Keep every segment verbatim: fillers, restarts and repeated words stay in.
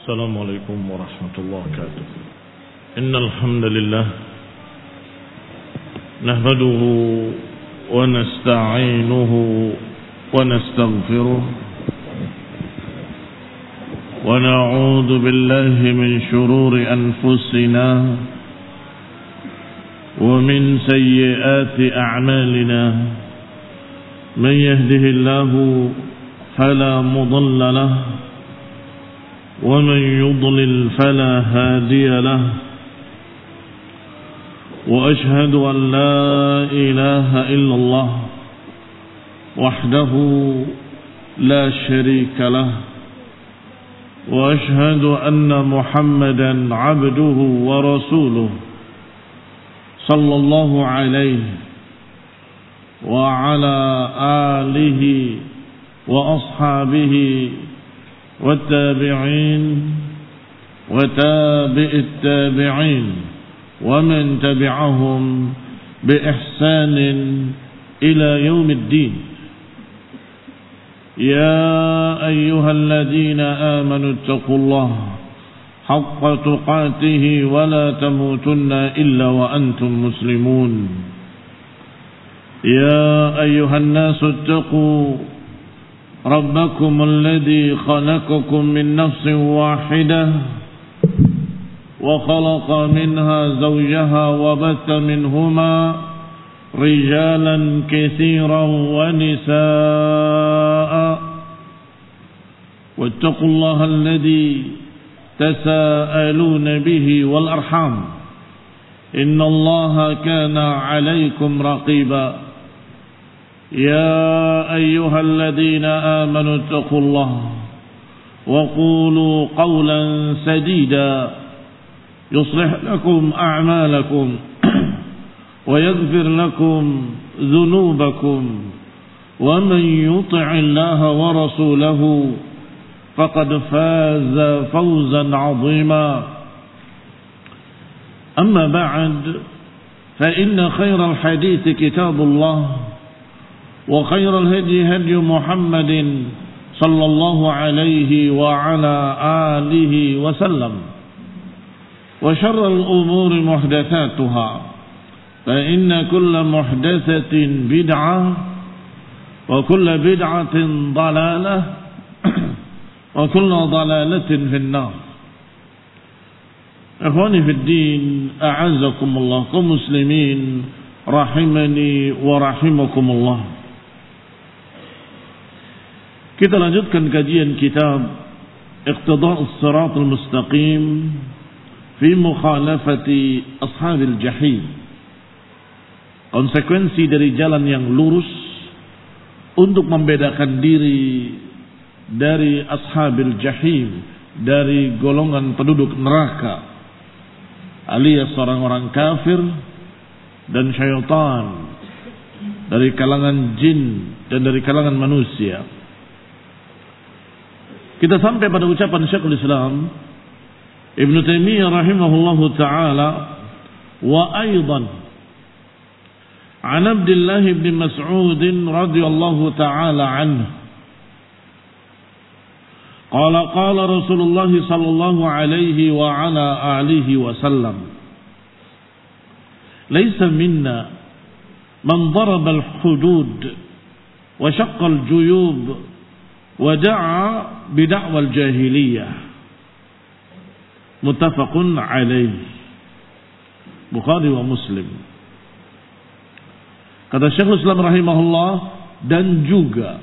السلام عليكم ورحمة الله وبركاته. إن الحمد لله نحمده ونستعينه ونستغفره ونعوذ بالله من شرور أنفسنا ومن سيئات أعمالنا. من يهده الله فلا مضل له ومن يضلل فلا هادي له. وأشهد أن لا إله إلا الله وحده لا شريك له. وأشهد أن محمدا عبده ورسوله صلى الله عليه وعلى آله وأصحابه والتابعين وتابع التابعين ومن تبعهم بإحسان إلى يوم الدين. يا أيها الذين آمنوا اتقوا الله حق تقاته ولا تموتن إلا وأنتم مسلمون. يا أيها الناس اتقوا ربكم الذي خلقكم من نفس واحدة وخلق منها زوجها وبث منهما رجالا كثيرا ونساء. واتقوا الله الذي تساءلون به والأرحام إن الله كان عليكم رقيبا. يا أيها الذين آمنوا اتقوا الله وقولوا قولا سديدا يصلح لكم أعمالكم ويغفر لكم ذنوبكم ومن يطع الله ورسوله فقد فاز فوزا عظيما. أما بعد فإن خير الحديث كتاب الله وخير الهدي هدي محمد صلى الله عليه وعلى آله وسلم وشر الأمور محدثاتها فإن كل محدثة بدعة وكل بدعة ضلالة وكل ضلالة في النار. إخواني في الدين أعزكم الله كمسلمين rahimani wa rahimakumullah. Kita lanjutkan kajian kitab Iqtida'us Shiratal Mustaqim fi mukhalafati ashabil jahim. Konsekuensi dari jalan yang lurus untuk membedakan diri dari ashabil jahim, dari golongan penduduk neraka, alias orang-orang kafir dan syaitan, dari kalangan jin dan dari kalangan manusia. Kita sampai pada ucapan Syekhul Islam Ibn Taimiyah rahimahullahu ta'ala, wa aydan an Abdullah bin Mas'ud radhiyallahu ta'ala anhu qala qala Rasulullah sallallahu alaihi wa ala alihi wa sallam laysa minna man daraba al-hudud wa shaqqa al-juyub wa da'a bid'awal jahiliyah. Muttafaqun alaih. Bukhari wa Muslim. Kata Syekhul Islam rahimahullah, dan juga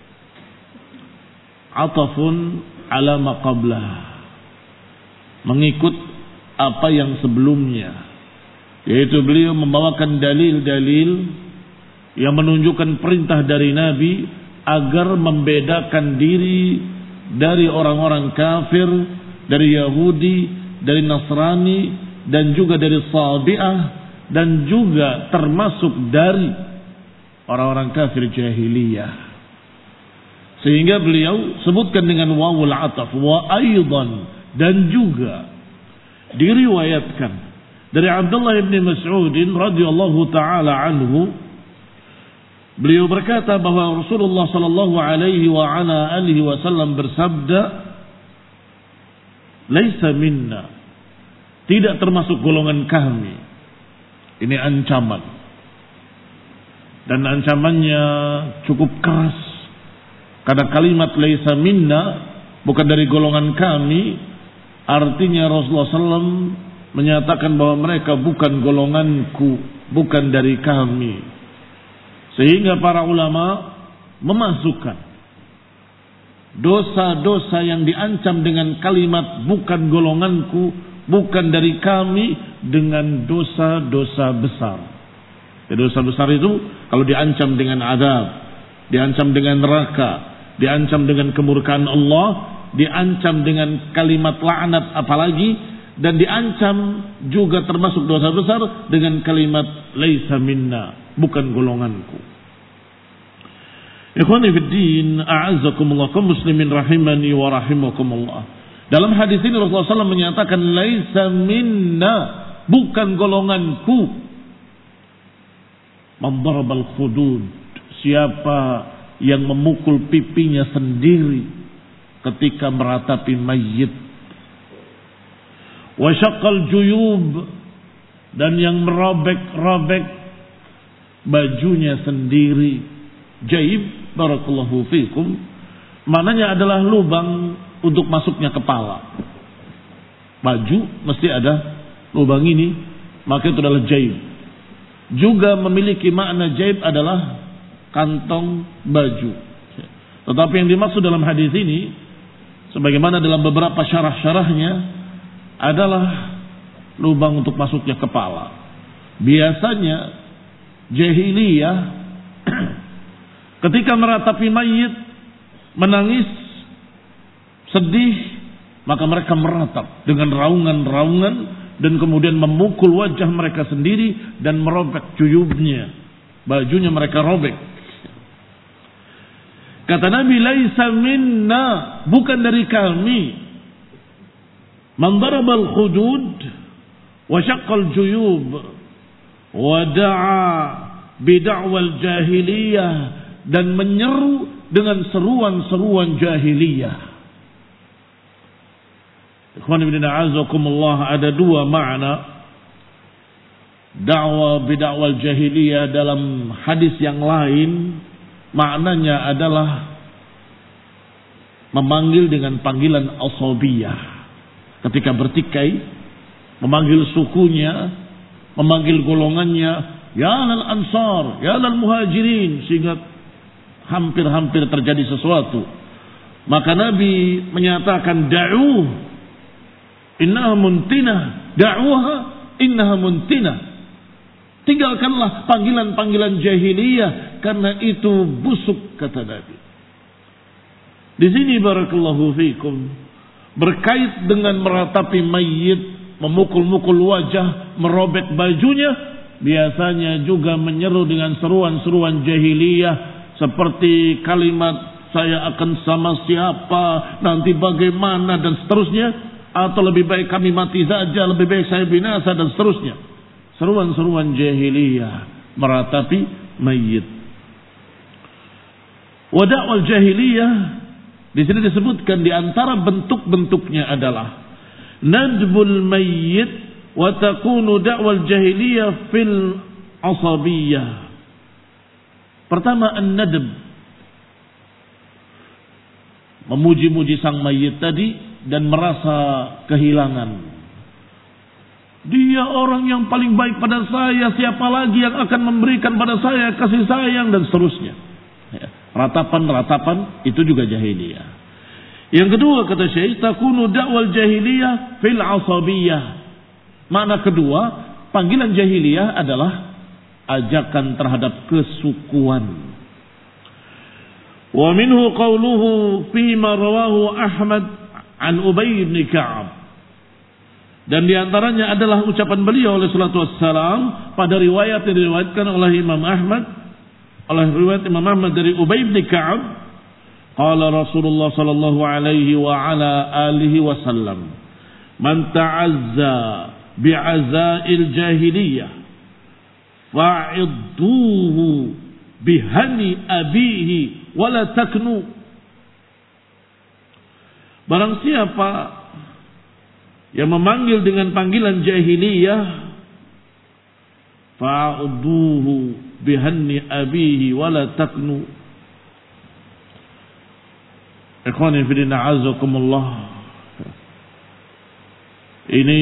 atafun ala ma qablah, mengikut apa yang sebelumnya, yaitu beliau membawakan dalil-dalil yang menunjukkan perintah dari Nabi agar membedakan diri dari orang-orang kafir, dari Yahudi, dari Nasrani, dan juga dari Sabi'ah, dan juga termasuk dari orang-orang kafir jahiliyah. Sehingga beliau sebutkan dengan wawul ataf, wa aydan, dan juga diriwayatkan dari Abdullah bin Mas'ud radhiyallahu taala anhu, beliau berkata bahwa Rasulullah sallallahu alaihi wa ala alihi wasallam bersabda, laisa minna, tidak termasuk golongan kami. Ini ancaman. Dan ancamannya cukup keras. Karena kalimat laisa minna, bukan dari golongan kami, artinya Rasulullah shallallahu alaihi wasallam menyatakan bahwa mereka bukan golonganku, bukan dari kami. Sehingga para ulama memasukkan dosa-dosa yang diancam dengan kalimat bukan golonganku, bukan dari kami, dengan dosa-dosa besar. Dosa besar itu kalau diancam dengan azab, diancam dengan neraka, diancam dengan kemurkaan Allah, diancam dengan kalimat laknat apalagi, dan diancam juga termasuk dosa besar dengan kalimat laisa minna, bukan golonganku. Ikhwani fid din, a'azzakumullah, kaum muslimin rahimani wa rahimakumullah. Dalam hadis ini Rasulullah shallallahu alaihi wasallam menyatakan laisa minna, bukan golonganku. Man darabal khudud, siapa yang memukul pipinya sendiri ketika meratapi mayit. Wa syaqqal juyub, dan yang merobek-robek bajunya sendiri. Jaib, barakallahu fikum, maknanya adalah lubang untuk masuknya kepala. Baju mesti ada lubang ini, maka itu adalah jaib. Juga memiliki makna jaib adalah kantong baju. Tetapi yang dimaksud dalam hadis ini, sebagaimana dalam beberapa syarah-syarahnya, adalah lubang untuk masuknya kepala. Biasanya jahiliyah ketika meratapi mayit, menangis, sedih, maka mereka meratap dengan raungan-raungan dan kemudian memukul wajah mereka sendiri dan merobek juyubnya, bajunya mereka robek. Kata Nabi, laisa minna, bukan dari kami. Man darabal khudud wa syaqqal juyub wa da'a bid'awal jahiliyah, dan menyeru dengan seruan-seruan jahiliyah. Ikhwan ibn a'azakumullah, ada dua makna da'wa bid'awal jahiliyah dalam hadis yang lain. Maknanya adalah memanggil dengan panggilan asabiyah. Ketika bertikai, memanggil sukunya, memanggil golongannya, ya lal ansar, ya lal muhajirin, sehingga hampir-hampir terjadi sesuatu. Maka Nabi menyatakan da'uh innaha muntinah, da'uha innaha muntinah. Tinggalkanlah panggilan-panggilan jahiliyah, karena itu busuk, kata Nabi. Di sini barakallahu fikum, berkait dengan meratapi mayit, memukul-mukul wajah, merobek bajunya, biasanya juga menyeru dengan seruan-seruan jahiliyah, seperti kalimat saya akan sama siapa, nanti bagaimana, dan seterusnya. Atau lebih baik kami mati saja, lebih baik saya binasa, dan seterusnya. Seruan-seruan jahiliyah meratapi mayit. Wada'wal jahiliyah di sini disebutkan di antara bentuk-bentuknya adalah nadbul mayyit wa takunu da'wal jahiliyah fil asabiyah. Pertama, an-nadb, memuji-muji sang mayit tadi dan merasa kehilangan. Dia orang yang paling baik pada saya, siapa lagi yang akan memberikan pada saya kasih sayang, dan seterusnya. Ya, ratapan-ratapan itu juga jahiliyah. Yang kedua, kata Syekh, takunu da'wal jahiliyah fil asabiyah. Makna kedua, panggilan jahiliyah adalah ajakan terhadap kesukuan. Wa minhu qawluhu fima rawahu Ahmad an Ubay bin Ka'ab. Dan diantaranya adalah ucapan beliau oleh salatu wassalam pada riwayat yang diriwayatkan oleh Imam Ahmad, oleh riwayat Imam Ahmad dari Ubay bin Ka'ab, qala Rasulullah sallallahu alaihi wa ala alihi wasallam, man ta'azza bi'azail jahiliyah fa'idduhu bihani abihi wala taknu. Barang siapa yang memanggil dengan panggilan jahiliyah, fa'uduhu bihanni abihi wala taknu. Ikhwani fillah a'azzakumullah. Ini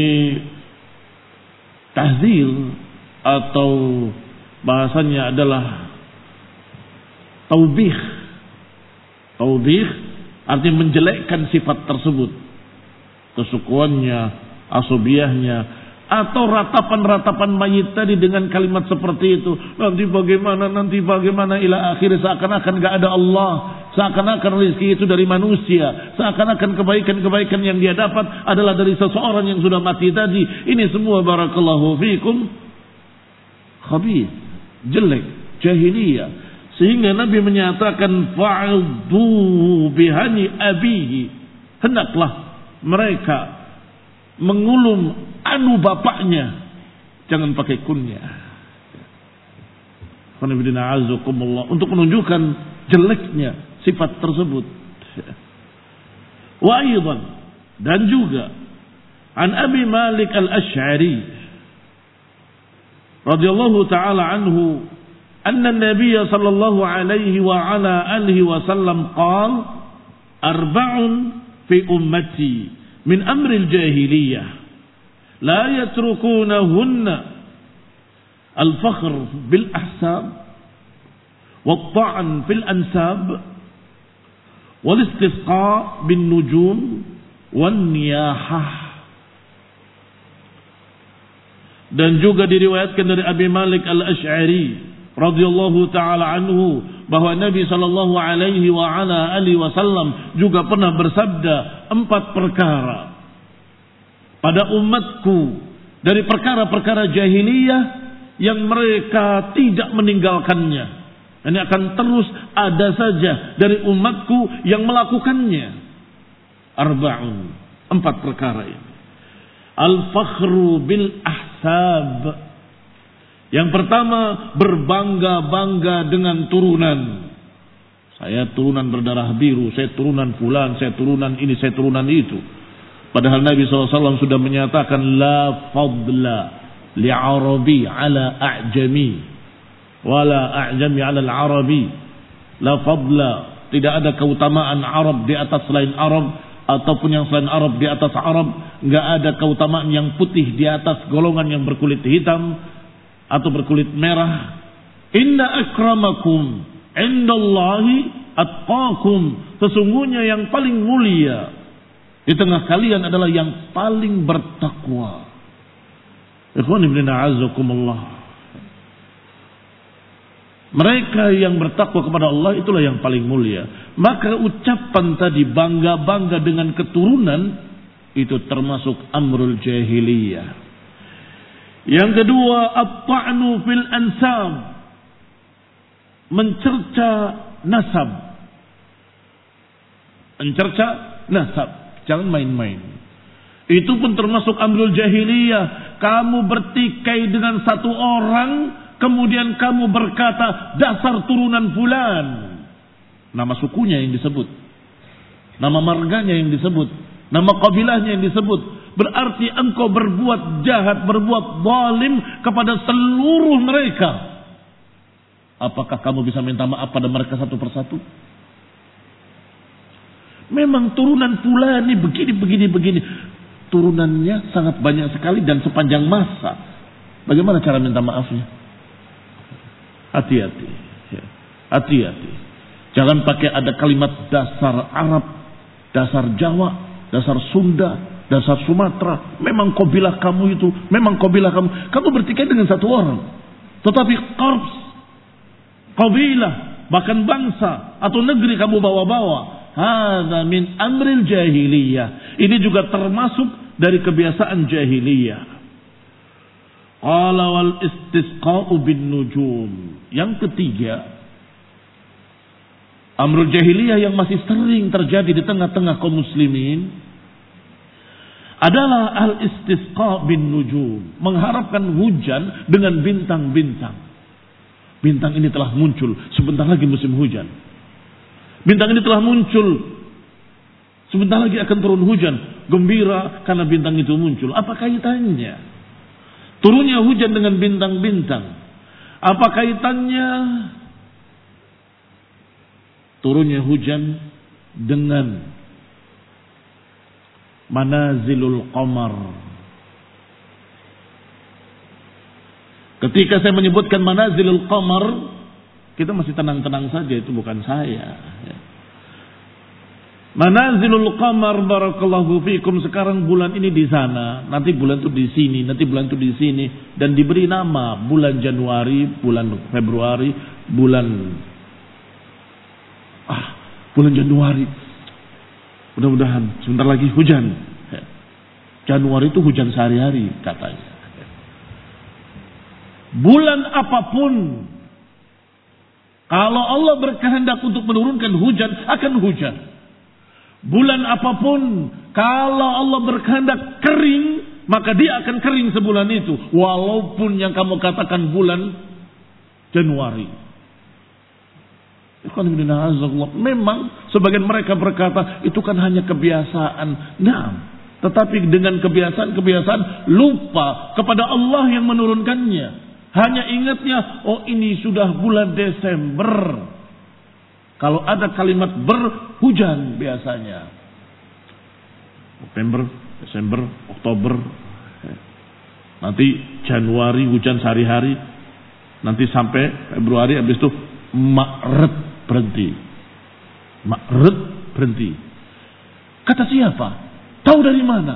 tahzir atau bahasanya adalah taubih. Taubih artinya menjelekkan sifat tersebut, kesukuannya, asubiyahnya, atau ratapan-ratapan mayit tadi dengan kalimat seperti itu. Nanti bagaimana, nanti bagaimana, ila akhir, seakan-akan gak ada Allah, seakan-akan rezeki itu dari manusia, seakan-akan kebaikan-kebaikan yang dia dapat adalah dari seseorang yang sudah mati tadi. Ini semua barakallahu fikum khabith, jelek, jahiliyah. Sehingga Nabi menyatakan fa'udhu bihani abihi, hendaklah mereka mengulum anu bapaknya, jangan pakai kunya. Untuk menunjukkan jeleknya sifat tersebut. Wa aidan, dan juga an Abi Malik al-Asy'ari radhiyallahu taala anhu anna an-nabiy sallallahu alaihi wa ala alihi wasallam qala arba'un fi ummati min amri al-jahiliyah la yatrukunahunna al-fakhr bil ahsab wat-ta'n fil ansab wal istisqa bin nujum wan niyahah. Dan juga diriwayatkan dari Abi Malik al-Asy'ari radhiyallahu taala anhu bahwa Nabi sallallahu alaihi wa ala alihi wasallam juga pernah bersabda, empat perkara pada umatku dari perkara-perkara jahiliyah yang mereka tidak meninggalkannya. Ini akan terus ada saja dari umatku yang melakukannya. Arba'un, empat perkara ini. Al-fakhru bil ahsab. Yang pertama, berbangga-bangga dengan turunan. Saya turunan berdarah biru, saya turunan fulan, saya turunan ini, saya turunan itu. Padahal Nabi shallallahu alaihi wasallam sudah menyatakan la fadla li'arabi ala a'jami wala a'jami ala al-arabi. La fadla, tidak ada keutamaan Arab di atas selain Arab, ataupun yang selain Arab di atas Arab. Enggak ada keutamaan yang putih di atas golongan yang berkulit hitam atau berkulit merah. Inna akramakum indallahi atqakum. Sesungguhnya yang paling mulia di tengah kalian adalah yang paling bertakwa. Ikhwan ibn a'azzakumullah. Mereka yang bertakwa kepada Allah itulah yang paling mulia. Maka ucapan tadi bangga-bangga dengan keturunan itu termasuk amrul jahiliyah. Yang kedua, at-ta'nu fil ansab, mencerca nasab. Mencerca nasab, jangan main-main. Itu pun termasuk amrul jahiliyah. Kamu bertikai dengan satu orang, kemudian kamu berkata dasar turunan fulan. Nama sukunya yang disebut, nama marganya yang disebut, nama kabilahnya yang disebut. Berarti engkau berbuat jahat, berbuat zalim kepada seluruh mereka. Apakah kamu bisa minta maaf pada mereka satu persatu? Memang turunan fulani begini, begini, begini. Turunannya sangat banyak sekali dan sepanjang masa. Bagaimana cara minta maafnya? Hati-hati. Hati-hati. Jangan pakai ada kalimat dasar Arab, dasar Jawa, dasar Sunda, dasar Sumatera. Memang kabilah kamu itu, memang kabilah kamu. Kamu bertikai dengan satu orang. Tetapi korps, kabilah, bahkan bangsa atau negeri kamu bawa-bawa. Hadza min amril jahiliyah. Ini juga termasuk dari kebiasaan jahiliyah. Qala wal istisqa'u bin nujum. Yang ketiga, amrul jahiliyah yang masih sering terjadi di tengah-tengah kaum muslimin adalah al-istisqa bin nujum, mengharapkan hujan dengan bintang-bintang. Bintang ini telah muncul, sebentar lagi musim hujan. Bintang ini telah muncul, sebentar lagi akan turun hujan. gembira karena bintang itu muncul. Apa kaitannya? Turunnya hujan dengan bintang-bintang. Apa kaitannya? Turunnya hujan dengan manazilul qamar. Ketika saya menyebutkan manazilul qamar, kita masih tenang-tenang saja, itu bukan saya. Manazilul qamar, barakallahu fikum, sekarang bulan ini di sana, nanti bulan itu di sini, nanti bulan itu di sini, dan diberi nama bulan Januari, bulan Februari, bulan ah bulan Januari. Mudah-mudahan sebentar lagi hujan. Januari itu hujan sehari-hari katanya. Bulan apapun, kalau Allah berkehendak untuk menurunkan hujan, akan hujan. Bulan apapun, kalau Allah berkehendak kering, maka dia akan kering sebulan itu. Walaupun yang kamu katakan bulan Januari. Memang sebagian mereka berkata, itu kan hanya kebiasaan. Nah, tetapi dengan kebiasaan-kebiasaan lupa kepada Allah yang menurunkannya. Hanya ingatnya, oh ini sudah bulan Desember. Kalau ada kalimat berhujan biasanya. November, Desember, Oktober. Nanti Januari hujan sehari-hari. Nanti sampai Februari, habis itu Maret berhenti. Maret berhenti. Kata siapa? Tahu dari mana?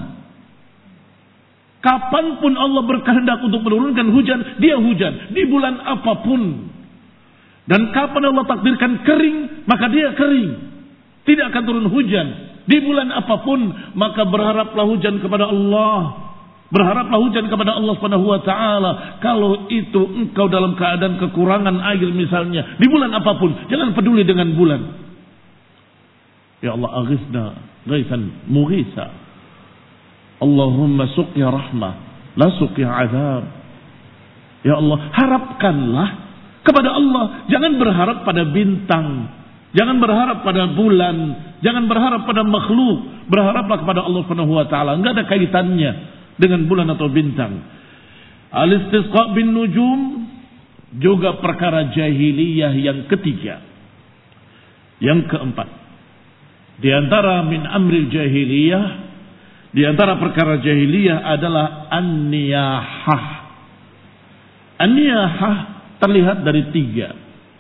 Kapanpun Allah berkehendak untuk menurunkan hujan, dia hujan. Di bulan apapun. Dan kapan Allah takdirkan kering, maka dia kering. Tidak akan turun hujan. Di bulan apapun, maka berharaplah hujan kepada Allah. Berharaplah hujan kepada Allah Subhanahu wa taala. Kalau itu engkau dalam keadaan kekurangan air misalnya, di bulan apapun, jangan peduli dengan bulan. Ya Allah, aghithna ghaisan mughisa. Allahumma suqya rahmah, la suqya azab. Ya Allah, harapkanlah kepada Allah. Jangan berharap pada bintang. Jangan berharap pada bulan. Jangan berharap pada makhluk. Berharaplah kepada Allah Subhanahu wa taala. Enggak ada kaitannya dengan bulan atau bintang. Al-istisqa bin nujum juga perkara jahiliyah yang ketiga. Yang keempat, di antara min amril jahiliyah, di antara perkara jahiliyah adalah an-niyahah. An-niyahah terlihat dari tiga.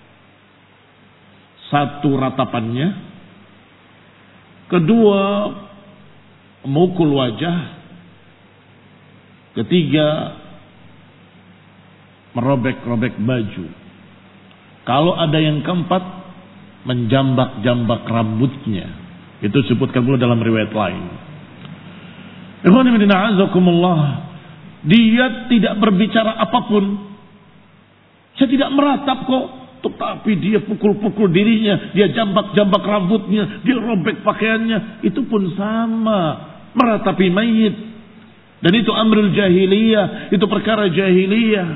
Satu, ratapannya. Kedua, memukul wajah. Ketiga, merobek-robek baju. Kalau ada yang keempat, menjambak-jambak rambutnya. Itu disebutkan pula dalam riwayat lain. Dia tidak berbicara apapun. Saya tidak meratap kok. Tetapi dia pukul-pukul dirinya. Dia jambak-jambak rambutnya. Dia robek pakaiannya. Itu pun sama. Meratapi mayit. Dan itu amrul jahiliyah. Itu perkara jahiliyah.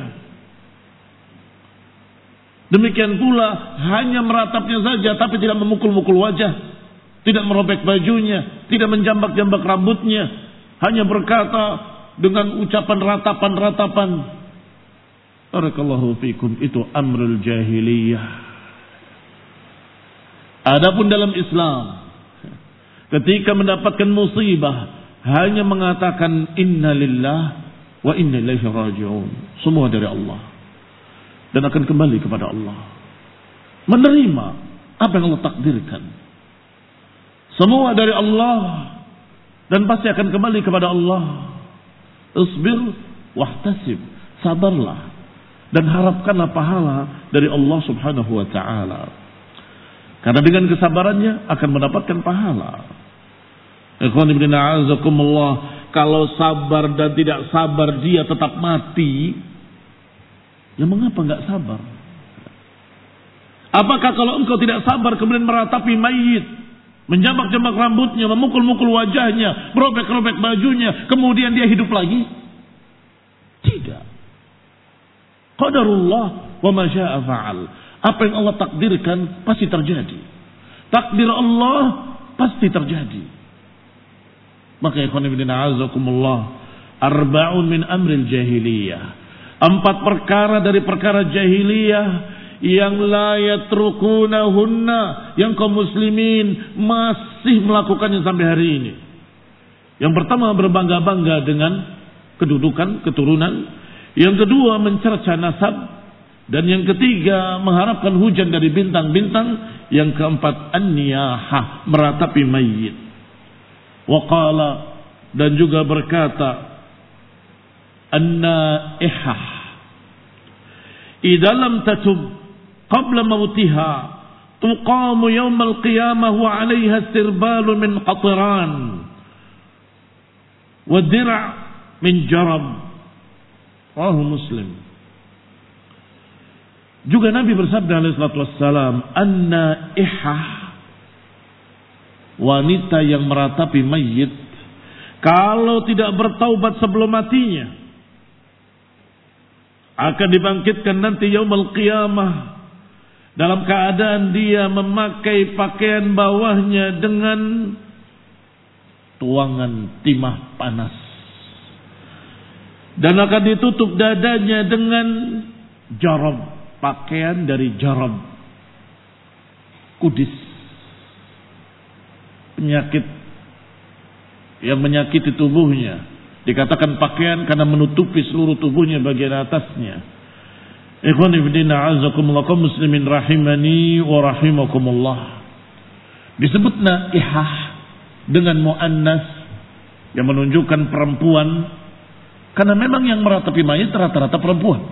Demikian pula hanya meratapnya saja. Tapi tidak memukul-mukul wajah. Tidak merobek bajunya. Tidak menjambak-jambak rambutnya. Hanya berkata dengan ucapan ratapan-ratapan. Barakallahu fikum. Itu amrul jahiliyah. Adapun dalam Islam, ketika mendapatkan musibah, hanya mengatakan inna lillah wa inna ilaihi raji'un. Semua dari Allah. Dan akan kembali kepada Allah. Menerima apa yang Allah takdirkan. Semua dari Allah. Dan pasti akan kembali kepada Allah. Isbir wahtasib. Sabarlah. Dan harapkanlah pahala dari Allah subhanahu wa ta'ala. Karena dengan kesabarannya akan mendapatkan pahala. Ikhwan ibn a'azakumullah. Kalau sabar dan tidak sabar dia tetap mati. Ya mengapa enggak sabar? Apakah kalau engkau tidak sabar kemudian meratapi mayit, menjambak-jambak rambutnya, memukul-mukul wajahnya, merobek-robek bajunya, kemudian dia hidup lagi? Tidak. Qadarullah wa ma syaa fa'al. Apa yang Allah takdirkan pasti terjadi. Takdir Allah pasti terjadi. Maka ikhwan fillah a'azakumullah, arba'un min amril jahiliyah. Empat perkara dari perkara jahiliyah yang la yatrukunahunna, yang kaum muslimin masih melakukannya sampai hari ini. Yang pertama, berbangga-bangga dengan kedudukan, keturunan. Yang kedua, mencerca nasab. Dan yang ketiga, mengharapkan hujan dari bintang-bintang. Yang keempat, an-niyahah, meratapi mayit. Waqala, dan juga berkata, an-naihah, idza lam tatub qabla mautiha tuqamu yawmal qiyamah wa 'alayha sirbalun min qatran wa dir' min jarab. Rawahu Muslim. Juga Nabi bersabda alaihi salatu wassalam, an-naihah, wanita yang meratapi mayit, kalau tidak bertaubat sebelum matinya, akan dibangkitkan nanti yaumul qiyamah dalam keadaan dia memakai pakaian bawahnya dengan tuangan timah panas, dan akan ditutup dadanya dengan jarab, pakaian dari jarab, kudis, penyakit yang menyakiti tubuhnya. Dikatakan pakaian karena menutupi seluruh tubuhnya bagian atasnya. Ikhwan fillah a'azakumullah, kaum muslimin rahimani wa rahimakumullah. Disebut naihah dengan muannas yang menunjukkan perempuan, karena memang yang meratapi mayit rata-rata perempuan.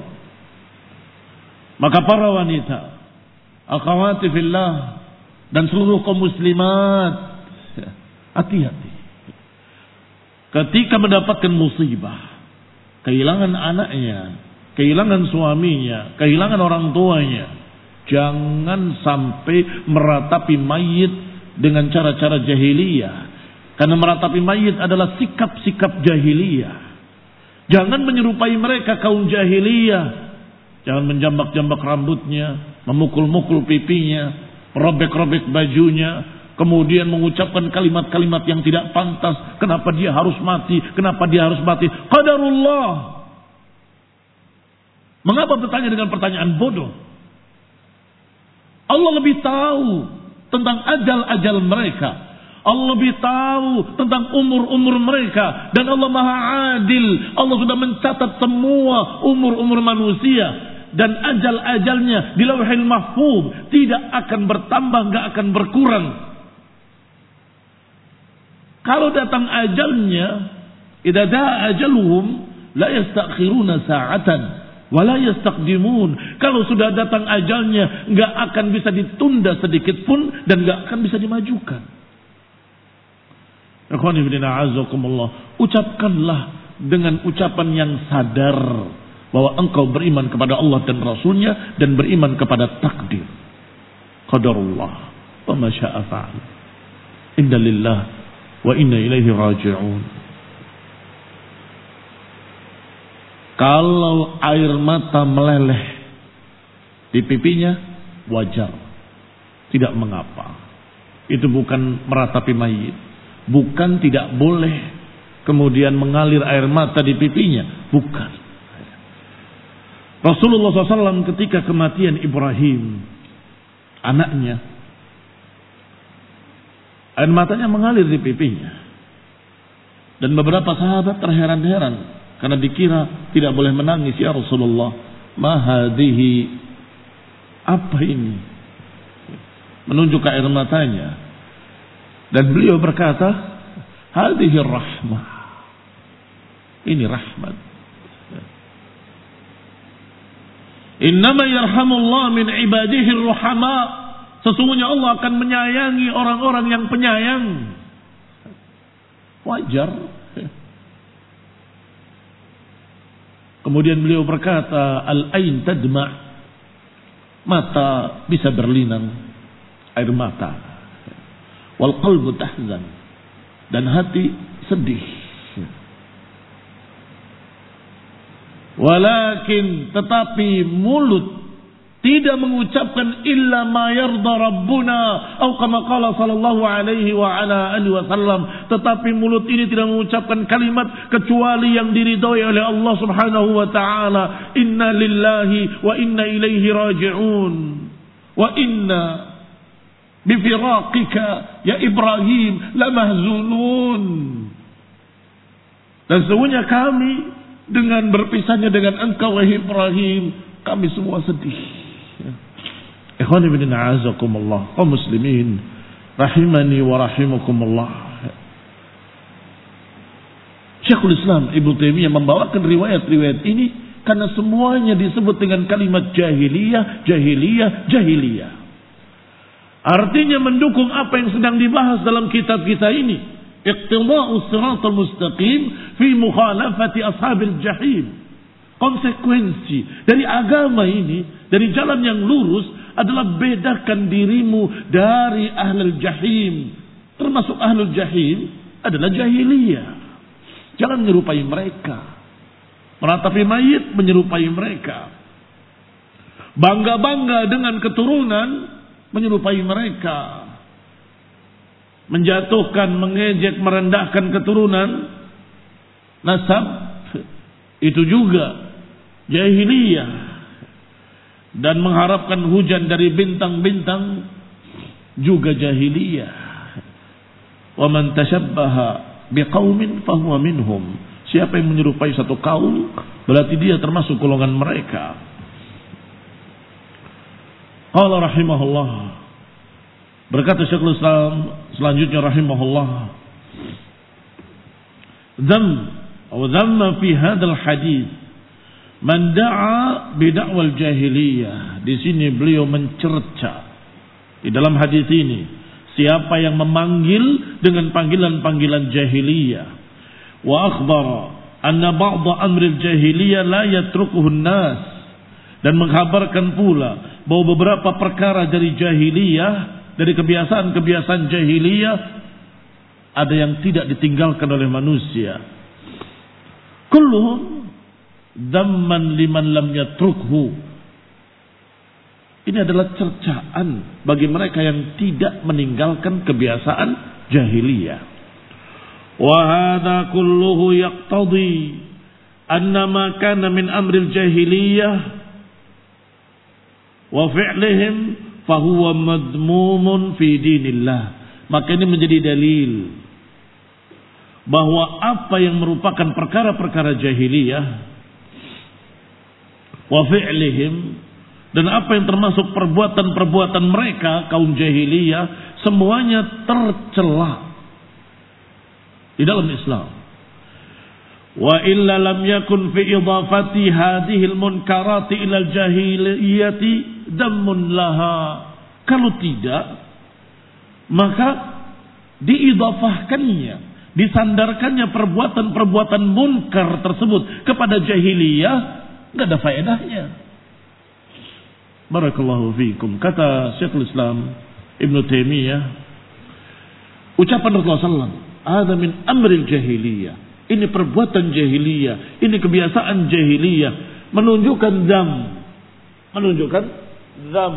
Maka para wanita, akhwati fillah, dan seluruh kaum muslimat, hati-hati ketika mendapatkan musibah, kehilangan anaknya, kehilangan suaminya, kehilangan orang tuanya. Jangan sampai meratapi mayit dengan cara-cara jahiliyah, karena meratapi mayit adalah sikap-sikap jahiliyah. Jangan menyerupai mereka, kaum jahiliyah. Jangan menjambak-jambak rambutnya, memukul-mukul pipinya, merobek-robek bajunya, kemudian mengucapkan kalimat-kalimat yang tidak pantas. Kenapa dia harus mati? Kenapa dia harus mati? Qadarullah. Mengapa bertanya dengan pertanyaan bodoh? Allah lebih tahu tentang ajal-ajal mereka. Allah lebih tahu tentang umur-umur mereka. Dan Allah Maha Adil. Allah sudah mencatat semua umur-umur manusia. Dan ajal-ajalnya di Lauhil Mahfuz tidak akan bertambah, gak akan berkurang. Kalau datang ajalnya, idza daa ajaluhum la yastakhiruna sa'atan wa la yastaqdimun. Kalau sudah datang ajalnya, enggak akan bisa ditunda sedikit pun dan enggak akan bisa dimajukan. Ikhwani fillah a'azakumullah, ucapkanlah dengan ucapan yang sadar bahwa engkau beriman kepada Allah dan Rasulnya dan beriman kepada takdir. Qadarullah wa ma syaa fa'al. Inna lillahi wa inna ilaihi raji'un. Kalau air mata meleleh di pipinya, wajar, tidak mengapa. Itu bukan meratapi mayit, bukan tidak boleh kemudian mengalir air mata di pipinya, bukan. Rasulullah shallallahu alaihi wasallam ketika kematian Ibrahim, anaknya, air matanya mengalir di pipinya. Dan beberapa sahabat terheran-heran karena dikira tidak boleh menangis. Ya Rasulullah, ma hadhihi, apa ini? Menunjuk ke air matanya. Dan beliau berkata, hadhihi rahmah. Ini rahmat. Innama yarhamullah min ibadihi ruhama. Sesungguhnya Allah akan menyayangi orang-orang yang penyayang. Wajar. Kemudian beliau berkata, al-ain tadma', mata bisa berlinang, air mata. Wal qalbu tahzan, dan hati sedih. Walakin, tetapi mulut tidak mengucapkan illa ma yarda rabbuna atau kama qala sallallahu alaihi wa ala alihi wasallam, tetapi mulut ini tidak mengucapkan kalimat kecuali yang diridhoi oleh Allah Subhanahu wa taala. Inna lillahi wa inna ilaihi raji'un wa inna bifiraqika ya Ibrahim lamahzunun. Dan sesungguhnya kami dengan berpisahnya dengan engkau wahai Ibrahim, kami semua sedih. Ikhwani bin a'azakumullah, kaum muslimin rahimani wa rahimakumullah. Syekhul Islam Ibnu Taimiyah membawakan riwayat-riwayat ini karena semuanya disebut dengan kalimat jahiliyah, jahiliyah, jahiliyah. Artinya mendukung apa yang sedang dibahas dalam kitab kita ini. Iqtida'us siratal mustaqim fi mukhalafati ashabil jahim. Konsekuensi dari agama ini, dari jalan yang lurus adalah bedakan dirimu dari ahlul jahim. Termasuk ahlul jahim adalah jahiliyah. Jangan menyerupai mereka. Meratapi mayit menyerupai mereka. Bangga-bangga dengan keturunan menyerupai mereka. Menjatuhkan, mengejek, merendahkan keturunan, nasab, itu juga jahiliyah. Dan mengharapkan hujan dari bintang-bintang juga jahiliyah. Wa man tashabbaha biqaumin fahuwa minhum. Siapa yang menyerupai satu kaum berarti dia termasuk golongan mereka. Qala rahimahullah, berkata Syekhul Islam selanjutnya rahimahullah, dzam atau dzamma fi hadzal hadits man da'a bid'awal jahiliyah. Di sini beliau mencerca di dalam hadis ini siapa yang memanggil dengan panggilan-panggilan jahiliyah. Wa akhbara anna ba'dha amril jahiliyah la yatrukuhu an-nas, dan mengkhabarkan pula bahwa beberapa perkara dari jahiliyah, dari kebiasaan-kebiasaan jahiliyah, ada yang tidak ditinggalkan oleh manusia. Kulluhum dzamman liman lam yatrukhu. Ini adalah cercaan bagi mereka yang tidak meninggalkan kebiasaan jahiliyah. Wa hadza kulluhu yaqtadi anna ma kana min amril jahiliyah wa fi'lihim fahuwa madmumun fi dinillah. Maka ini menjadi dalil bahwa apa yang merupakan perkara-perkara jahiliyah wa fi'lihim, dan apa yang termasuk perbuatan-perbuatan mereka kaum jahiliyah, semuanya tercela di dalam Islam. Wa illa lam yakun fi idafati hadhil munkarati ila al-jahiliyati dammun laha. Kalau tidak, maka diidafahkannya, disandarkannya perbuatan-perbuatan munkar tersebut kepada jahiliyah, tidak ada faedahnya. Barakallahu fiikum. Kata Syekhul Islam Ibnu Taimiyah, ucapan Rasulullah sallallahu alaihi wasallam, "Hadza min amril jahiliyah." Ini perbuatan jahiliyah, ini kebiasaan jahiliyah, menunjukkan dzam, menunjukkan dzam,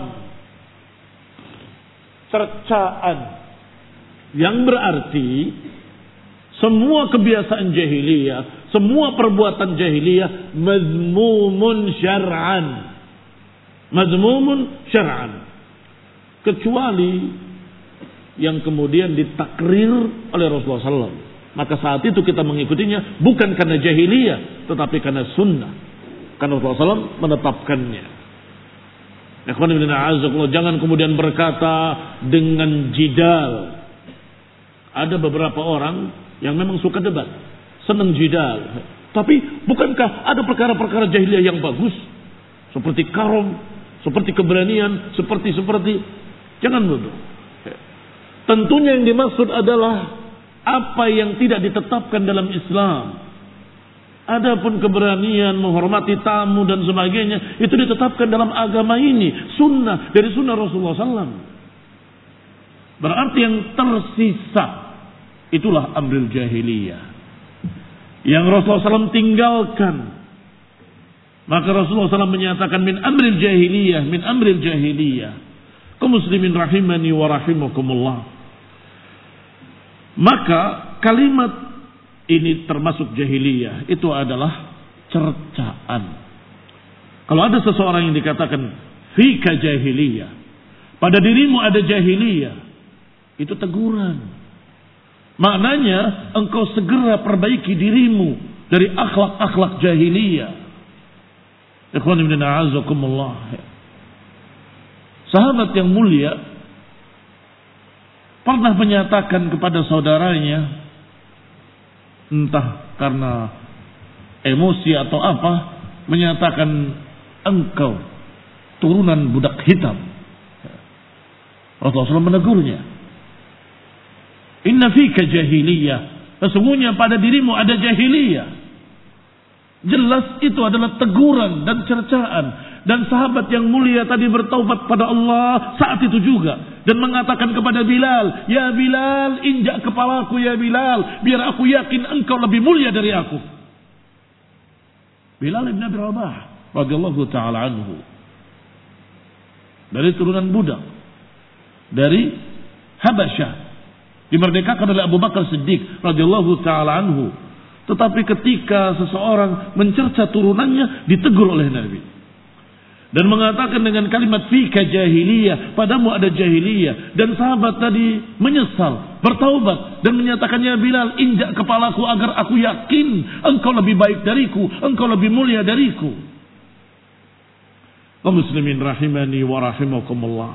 cercaan, yang berarti semua kebiasaan jahiliyah, semua perbuatan jahiliyah mazmumun syar'an. Mazmumun syar'an. Kecuali yang kemudian ditakrir oleh Rasulullah sallallahu alaihi wasallam. Maka saat itu kita mengikutinya bukan karena jahiliyah, tetapi karena sunnah. Karena Rasulullah sallallahu alaihi wasallam menetapkannya. Ikhwan ibn a'azakullah, jangan kemudian berkata dengan jidal. Ada beberapa orang yang memang suka debat, senang jidal. Tapi bukankah ada perkara-perkara jahiliyah yang bagus? Seperti karom, seperti keberanian, seperti-seperti. Jangan bodoh. Tentunya yang dimaksud adalah apa yang tidak ditetapkan dalam Islam. Adapun keberanian, menghormati tamu dan sebagainya, itu ditetapkan dalam agama ini. Sunnah, dari sunnah Rasulullah sallallahu alaihi wasallam. Berarti yang tersisa itulah amril jahiliyah, yang Rasulullah sallallahu alaihi wasallam tinggalkan. Maka Rasulullah shallallahu alaihi wasallam menyatakan min amril jahiliyah, min amril jahiliyah. Kaum muslimin rahimani wa rahimakumullah. Maka kalimat ini termasuk jahiliyah, itu adalah cercaan. Kalau ada seseorang yang dikatakan fika jahiliyah, pada dirimu ada jahiliyah, itu teguran. Maknanya engkau segera perbaiki dirimu dari akhlak-akhlak jahiliyah. Ikhwan ibn a'azakumullah. Sahabat yang mulia pernah menyatakan kepada saudaranya, entah karena emosi atau apa, menyatakan engkau turunan budak hitam. Rasulullah shallallahu alaihi wasallam menegurnya. Inna fika jahiliyah. Sesungguhnya pada dirimu ada jahiliyah. Jelas itu adalah teguran dan cercaan. Dan sahabat yang mulia tadi bertaubat pada Allah saat itu juga. Dan mengatakan kepada Bilal, ya Bilal, injak kepalaku ya Bilal, biar aku yakin engkau lebih mulia dari aku. Bilal ibn Abi Rabah radhiyallahu ta'ala anhu, dari turunan budak dari Habasyah, dimerdekakan oleh Abu Bakar Siddiq radhiyallahu ta'ala anhu. Tetapi ketika seseorang mencerca turunannya, ditegur oleh Nabi dan mengatakan dengan kalimat fika jahiliyah, padamu ada jahiliyah. Dan sahabat tadi menyesal, bertaubat dan menyatakan, ya Bilal, injak kepalaku agar aku yakin engkau lebih baik dariku, engkau lebih mulia dariku. Kaum muslimin rahimani wa rahimakumullah.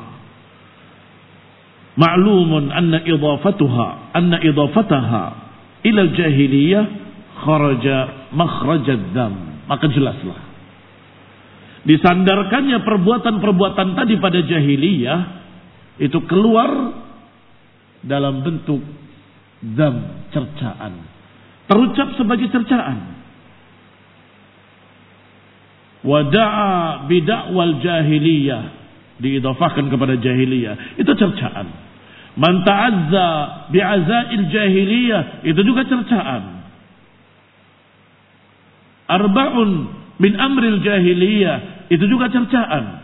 Ma'lumun anna idafatuha anna idafataha ila jahiliyah kharaja makhrajad dam. Maka jelaslah, disandarkannya perbuatan-perbuatan tadi pada jahiliyah itu keluar dalam bentuk dam, cercaan, terucap sebagai cercaan. Wada'a bid'awal jahiliyah, diidhafahkan kepada jahiliyah, itu cercaan. Man ta'azza bi'azail jahiliyah, itu juga cercaan. Arba'un min amril jahiliyah, itu juga cercaan.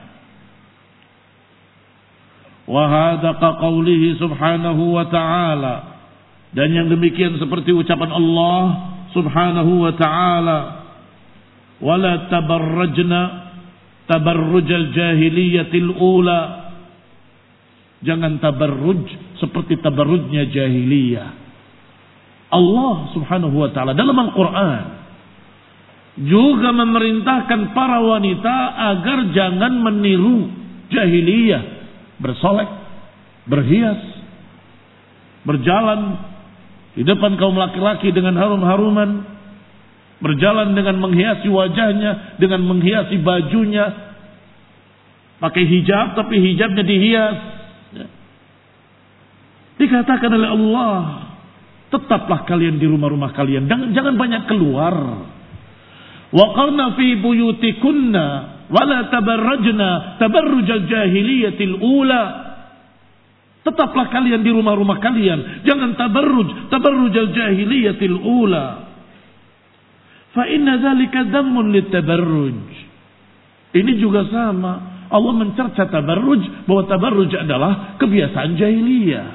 Wa hadza ka qaulihi subhanahu wa ta'ala, dan yang demikian seperti ucapan Allah subhanahu wa ta'ala, wala tabarrajna tabarrujal jahiliyatil ula, jangan tabarruj seperti tabarrujnya jahiliyah. Allah subhanahu wa ta'ala dalam Al-Quran juga memerintahkan para wanita agar jangan meniru jahiliyah, bersolek, berhias, berjalan di depan kaum laki-laki dengan harum-haruman, berjalan dengan menghiasi wajahnya, dengan menghiasi bajunya, pakai hijab tapi hijabnya dihias. Dikatakan oleh Allah, tetaplah kalian di rumah-rumah kalian, jangan, jangan banyak keluar. Waqarna fi buyutikunna wala tabarrajna tabarrujal jahiliyatil ula. Tetaplah kalian di rumah-rumah kalian, jangan tabarruj tabarrujal jahiliyatil ula. Fa inna dzalika dhammun litabarruj. Ini juga sama. Allah mencerca tabarruj, bahwa tabarruj adalah kebiasaan jahiliyah.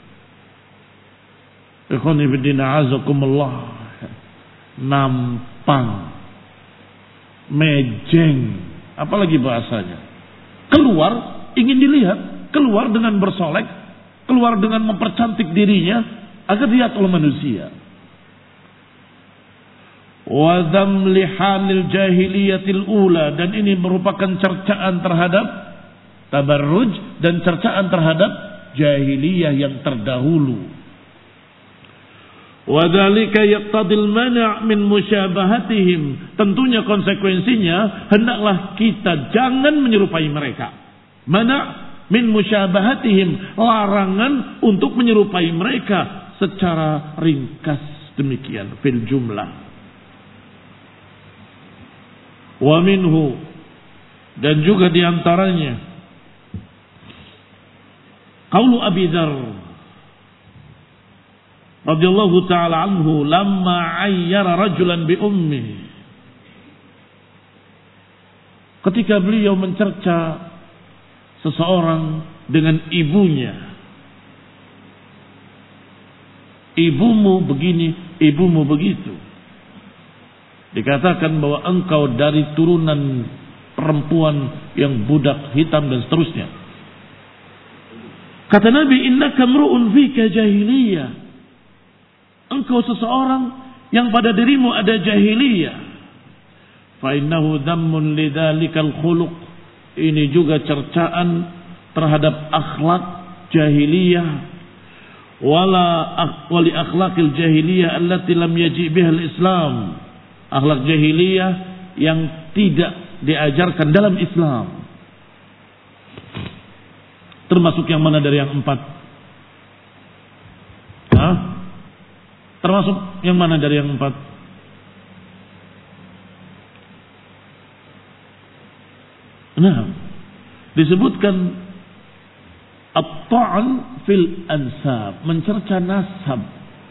Ikhwani fillah azakumullah. Nampang, mejeng, apalagi bahasanya, keluar ingin dilihat, keluar dengan bersolek, keluar dengan mempercantik dirinya agar dilihat oleh manusia. Wa dzam lihalil jahiliyatil ula, dan ini merupakan cercaan terhadap tabarruj dan cercaan terhadap jahiliyah yang terdahulu. Wa dzalika yaqtadil man' min musyabahatihim, tentunya konsekuensinya hendaklah kita jangan menyerupai mereka. Mana' min musyabahatihim, larangan untuk menyerupai mereka secara ringkas demikian fil jumlah. Wa minhu, dan juga diantaranya qaulu Abi Dzar radhiyallahu ta'ala anhu lamma ayyara rajulan bi ummi, ketika beliau mencerca seseorang dengan ibunya. Ibumu begini, ibumu begitu. Dikatakan bahwa engkau dari turunan perempuan yang budak hitam dan seterusnya. Kata Nabi, innaka mru'un fika jahiliyah. Engkau seseorang yang pada dirimu ada jahiliyah. Fa innahu dhammun lidzalikal khuluq. Ini juga cercaan terhadap akhlak jahiliyah. Wala wali akhlaqil jahiliyah allati lam yaji' biha al-Islam. Akhlak jahiliyah yang tidak diajarkan dalam Islam. Termasuk yang mana dari yang empat? Hah? Termasuk yang mana dari yang empat? Nah, disebutkan at-ta'n fil ansab, mencerca nasab.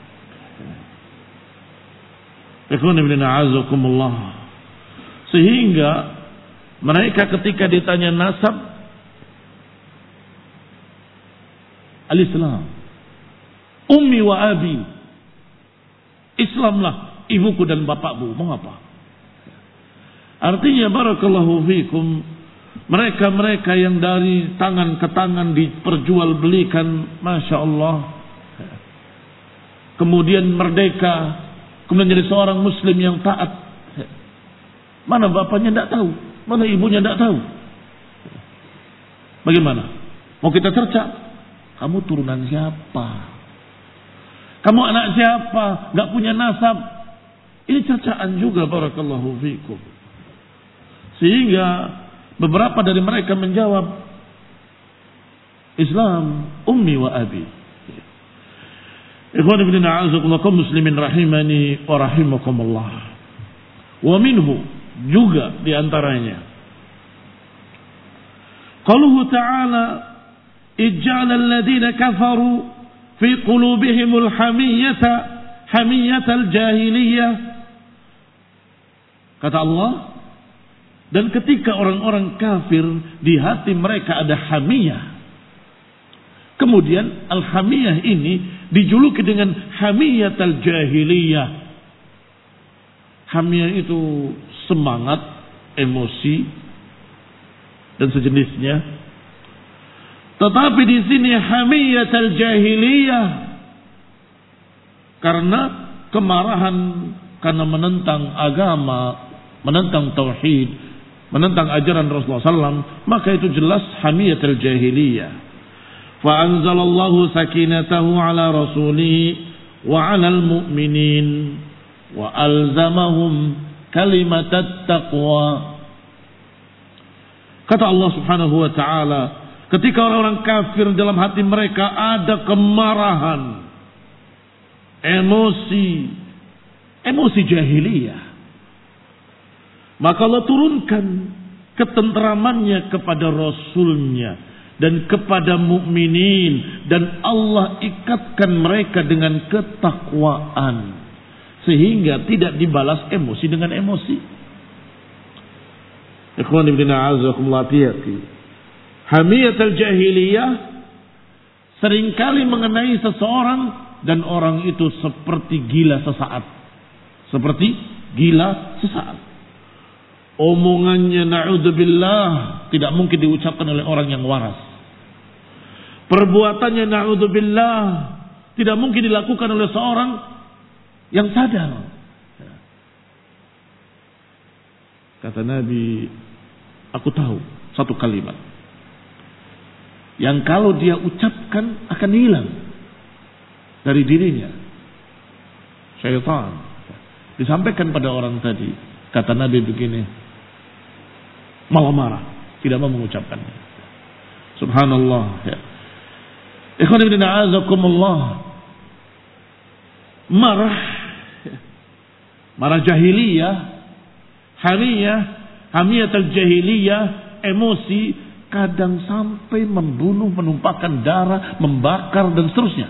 Ikhwan ibn a'azakumullah. Sehingga mereka ketika ditanya nasab al-Islam, ummi wa abi, Islamlah ibuku dan bapakmu, mau apa? Artinya barakallahu fikum, mereka-mereka yang dari tangan ke tangan diperjualbelikan, masya Allah, kemudian merdeka, kemudian jadi seorang muslim yang taat. Mana bapaknya tidak tahu, mana ibunya tidak tahu. Bagaimana? Mau kita cerca? Kamu turunan siapa? Kamu anak siapa? Gak punya nasab. Ini cercaan juga, barakallahu fikum. Sehingga beberapa dari mereka menjawab, Islam ummi wa abi. Ikhwan ibn a'azakumullah kaum muslimin rahimani wa rahimakumullah. Wa minhu, juga diantaranya, qauluhu ta'ala, ij'ala alladhina kafaru fi qulubihimul hamiyyata hamiyyatal jahiliyah. Kata Allah, dan ketika orang-orang kafir di hati mereka ada hamiyah. Kemudian al-hamiyah ini dijuluki dengan hamiyatal jahiliyah. Hamiyah itu semangat, emosi dan sejenisnya. Tetapi di sini hamiyatal jahiliyah karena kemarahan karena menentang agama, menentang tauhid, menentang ajaran Rasulullah sallallahu alaihi wasallam, maka itu jelas hamiyatul jahiliyah. Fa anzalallahu sakinatahu ala rasulihi wa 'alal mu'minin wa alzamahum kalimatat taqwa. Kata Allah Subhanahu wa taala, ketika orang-orang kafir dalam hati mereka ada kemarahan, emosi, emosi jahiliyah, maka Allah turunkan ketenteramannya kepada Rasulnya dan kepada mukminin, dan Allah ikatkan mereka dengan ketakwaan sehingga tidak dibalas emosi dengan emosi. Ikhwan ibn a'azakumullah, hamiyatul jahiliyah seringkali mengenai seseorang dan orang itu seperti gila sesaat. Seperti gila sesaat. Omongannya na'udzubillah tidak mungkin diucapkan oleh orang yang waras. Perbuatannya na'udzubillah tidak mungkin dilakukan oleh seorang yang sadar. Kata Nabi, aku tahu satu kalimat yang kalau dia ucapkan akan hilang dari dirinya. Syaitan. Disampaikan pada orang tadi. Kata Nabi begini, malah marah, tidak mau mengucapkannya. Subhanallah. Ya. Ikhwan ibn a'azakumullah, marah, marah jahiliyah, hamiyah, hamiyatul jahiliyah, emosi kadang sampai membunuh, menumpahkan darah, membakar dan seterusnya.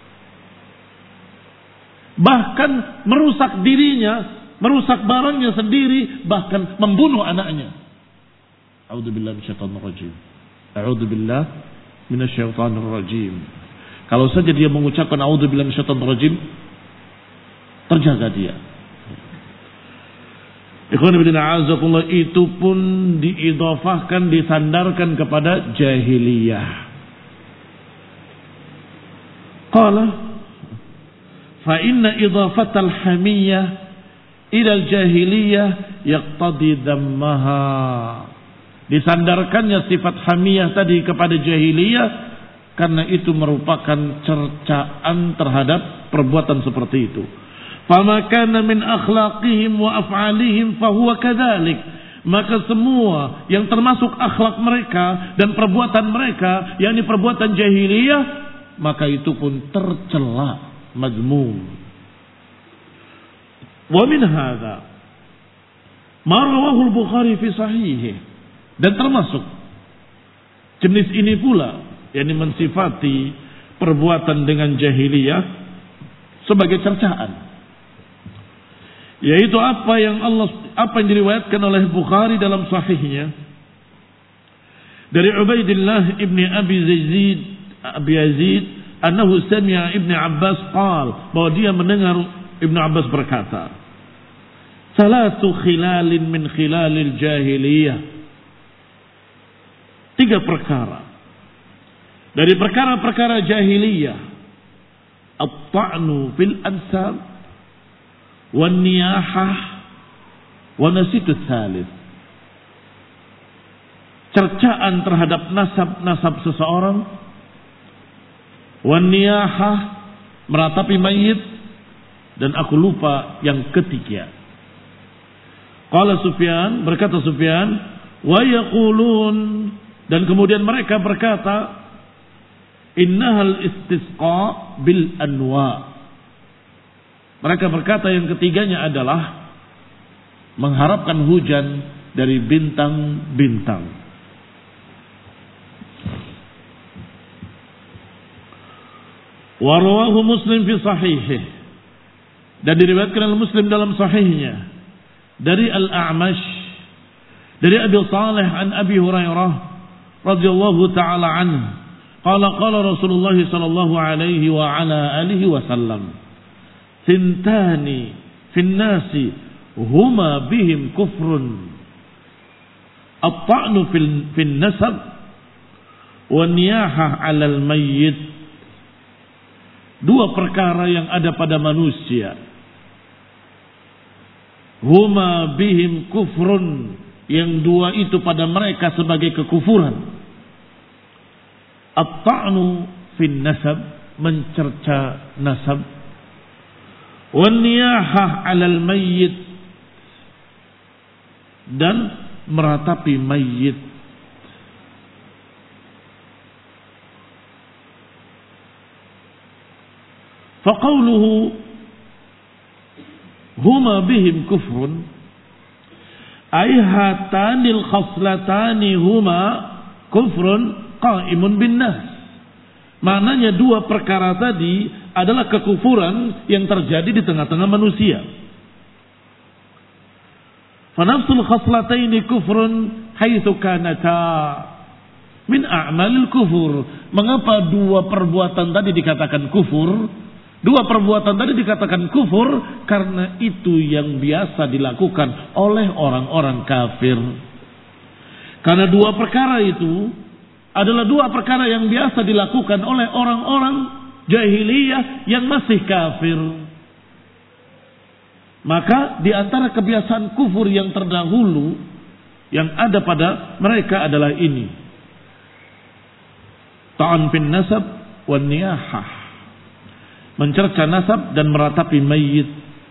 Bahkan merusak dirinya, merusak barangnya sendiri, bahkan membunuh anaknya. A'udzubillah minasyaitonir rajim. A'udzubillah minasyaitonir rajim. Kalau saja dia mengucapkan a'udzubillah minasyaitonir rajim, terjaga dia. Ikhwan fillah a'azakumullah, itu pun diidhafahkan, disandarkan kepada jahiliyah. Qala fa inna idhafatal hamiyah ila al-jahiliyah yaqtadi dhammaha. Disandarkannya sifat hamiyah tadi kepada jahiliyah karena itu merupakan cercaan terhadap perbuatan seperti itu. Fama kana min akhlaqihim wa af'alihim fahuwa kadzalik. Maka semua yang termasuk akhlak mereka dan perbuatan mereka, yakni perbuatan jahiliyah, maka itu pun tercela, mazmum. Wa min hadza ma rawahu al-Bukhari fi sahihih. Dan termasuk jenis ini pula, yakni mensifati perbuatan dengan jahiliyah sebagai cercaan. Yaitu apa yang Allah apa yang diriwayatkan oleh Bukhari dalam sahihnya dari Ubaidillah ibni Abi Yazid Abi Yazid annahu sami'a Ibnu Abbas qala, bahwa dia mendengar Ibnu Abbas berkata, salatu khilalin min khilalil jahiliyah, tiga perkara dari perkara-perkara jahiliyah, at-ta'nu fil ansab wan niyahah wa nasitu tsalits, cercaan terhadap nasab-nasab seseorang, wan niyahah, meratapi mayit, dan aku lupa yang ketiga. Qala Sufyan, berkata Sufyan, wa yaqulun, dan kemudian mereka berkata, innahal istisqa bil anwa. Mereka berkata yang ketiganya adalah mengharapkan hujan dari bintang-bintang. Wa rawahu Muslim fi sahihih, dan diriwayatkan oleh Muslim dalam sahihnya dari Al-A'mash dari Abi Salih an Abi Hurairah radhiyallahu taala anhu qala qala Rasulullah sallallahu alaihi wa ala alihi wasallam, Sintani fin nasi huma bihim kufrun, at-ta'nu fin nasab wa niyahah 'alal mayyit. Dua perkara yang ada pada manusia, huma bihim kufrun, yang dua itu pada mereka sebagai kekufuran. At-ta'nu fin nasab, mencerca nasab, wan-niyahah 'alal mayyit, dan meratapi mayit. Faqauluhu huma bihim kufrun ay hatanil khaslatani huma kufrun qa'imun bin nas. Maknanya dua perkara tadi adalah kekufuran yang terjadi di tengah-tengah manusia. Fanafsul khaslataini kufrun haitsu kanata min a'malil kufur. Mengapa dua perbuatan tadi dikatakan kufur? Dua perbuatan tadi dikatakan kufur karena itu yang biasa dilakukan oleh orang-orang kafir. Karena dua perkara itu adalah dua perkara yang biasa dilakukan oleh orang-orang jahiliyah yang masih kafir. Maka di antara kebiasaan kufur yang terdahulu yang ada pada mereka adalah ini: ta'an fin nasab wan niyahah, mencerca nasab dan meratapi mayit.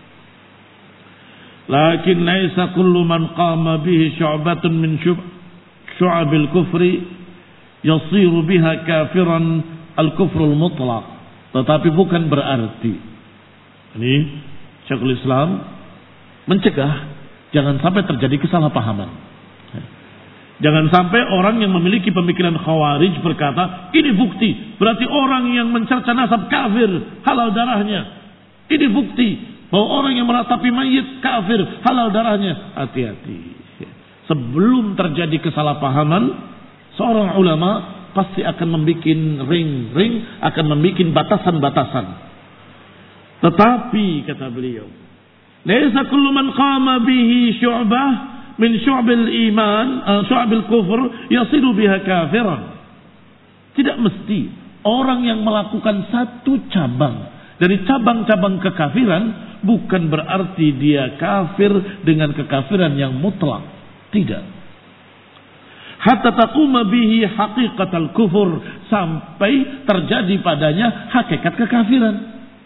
Lakin laisa kullu man qama bihi syu'batun min syu'abil kufri yasiru biha kafiran al-kufrul mutlaq. Tetapi bukan berarti ini Syekhul Islam mencegah jangan sampai terjadi kesalahpahaman. Jangan sampai orang yang memiliki pemikiran khawarij berkata ini bukti, berarti orang yang mencerca nasab kafir, halal darahnya. Ini bukti bahwa orang yang meratapi mayit kafir, halal darahnya. Hati-hati. sebelum terjadi kesalahpahaman, seorang ulama pasti akan membuat ring-ring, akan membuat batasan-batasan. Tetapi kata beliau, laisa kullu man qama bihi syu'bah min syu'bil iman, syu'bil kufur yasiru biha kafiran. Tidak mesti orang yang melakukan satu cabang dari cabang-cabang kekafiran bukan berarti dia kafir dengan kekafiran yang mutlak. Tidak. Hatta taquma bihi haqiqatal kufur, sampai terjadi padanya hakikat kekafiran.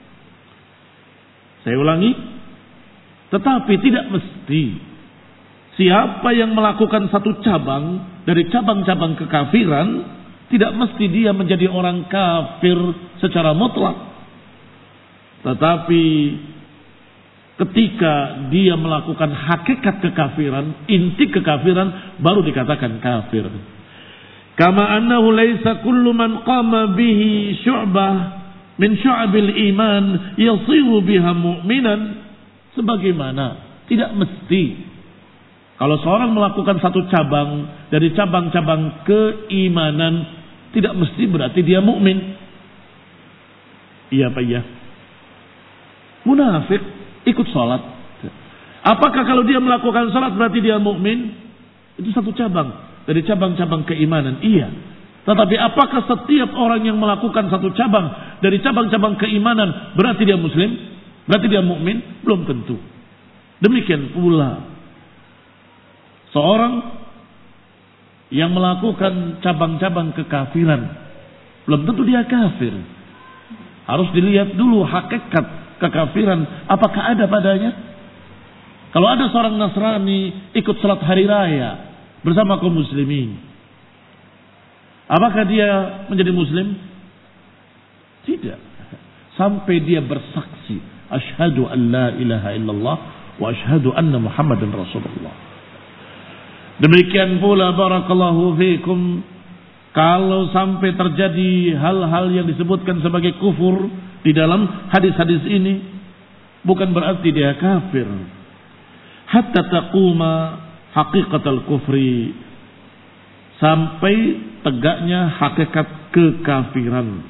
Saya ulangi, tetapi tidak mesti siapa yang melakukan satu cabang dari cabang-cabang kekafiran, tidak mesti dia menjadi orang kafir secara mutlak. Tetapi ketika dia melakukan hakikat kekafiran, inti kekafiran, baru dikatakan kafir. Kama annahu laisa kullu man qama bihi syu'bah min syu'abil iman yasiru biha mu'minan. Sebagaimana tidak mesti kalau seorang melakukan satu cabang dari cabang-cabang keimanan, tidak mesti berarti dia mukmin. Iya apa iya? Munafik ikut sholat. Apakah kalau dia melakukan sholat berarti dia mukmin? Itu satu cabang dari cabang-cabang keimanan. Iya. Tetapi apakah setiap orang yang melakukan satu cabang dari cabang-cabang keimanan berarti dia muslim? Berarti dia mukmin? Belum tentu. Demikian pula seorang yang melakukan cabang-cabang kekafiran, belum tentu dia kafir. Harus dilihat dulu hakikat kekafiran, apakah ada padanya. Kalau ada seorang Nasrani ikut salat hari raya bersama kaum muslimin, apakah dia menjadi muslim? Tidak. Sampai dia bersaksi, asyhadu an la ilaha illallah wa asyhadu anna Muhammadan Rasulullah. Demikian pula barakallahu fikum, kalau sampai terjadi hal-hal yang disebutkan sebagai kufur di dalam hadis-hadis ini, bukan berarti dia kafir. Hatta taquma haqiqatal kufri, sampai tegaknya hakikat kekafiran.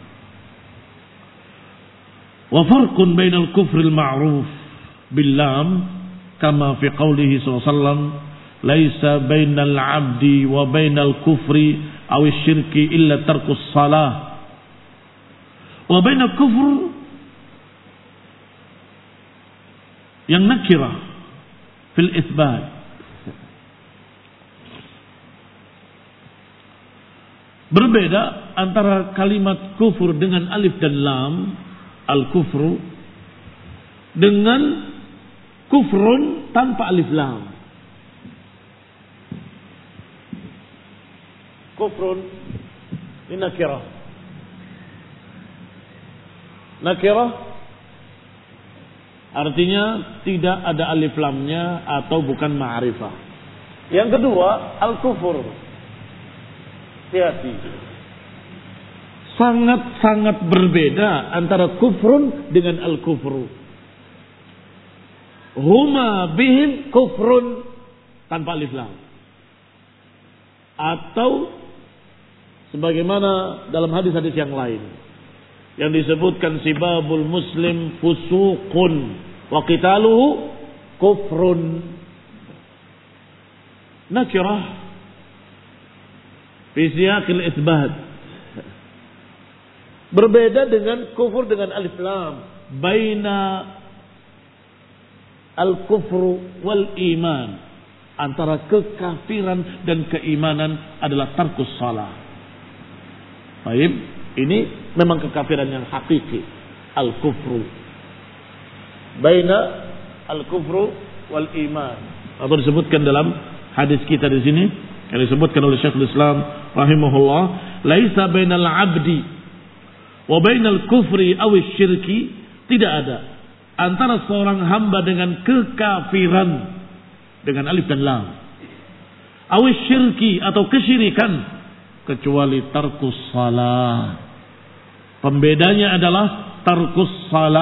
Wa farqun bainal kufril ma'ruf bil lam kama fi qoulihi sallallahu alaihi wasallam, laisa bainal 'abdi wa bainal kufri aw syirki illa tarkus salah. Wa bainal kufr yang nakirah fil itsbat, berbeda antara kalimat kufur dengan alif dan lam, al-kufru, dengan kufrun tanpa alif lam. Kufrun ini nakirah. Nakirah artinya tidak ada alif lamnya atau bukan ma'rifah. Yang kedua, al-kufur. Hati-hati. Sangat-sangat berbeda antara kufrun dengan al-kufru. Huma bihim kufrun tanpa alif lam. Atau sebagaimana dalam hadis-hadis yang lain yang disebutkan sibabul muslim fusuqun wa qitaluhu kufrun. Nakirah fi siyaqil itsbat, berbeda dengan kufur dengan alif lam. Baina al-kufru wal iman, antara kekafiran dan keimanan adalah tarkus salah. Baik, ini memang kekafiran yang hakiki, al-kufru. Baina al-kufru wal iman. Atau disebutkan dalam hadis kita di sini yang disebutkan oleh Syekhul Islam rahimahullah, laisa bainal 'abdi wa bainal kufri aw syirki, tidak ada antara seorang hamba dengan kekafiran dengan alif dan lam, aw syirki atau kesyirikan, kecuali tarkus salah. Pembedanya adalah tarkus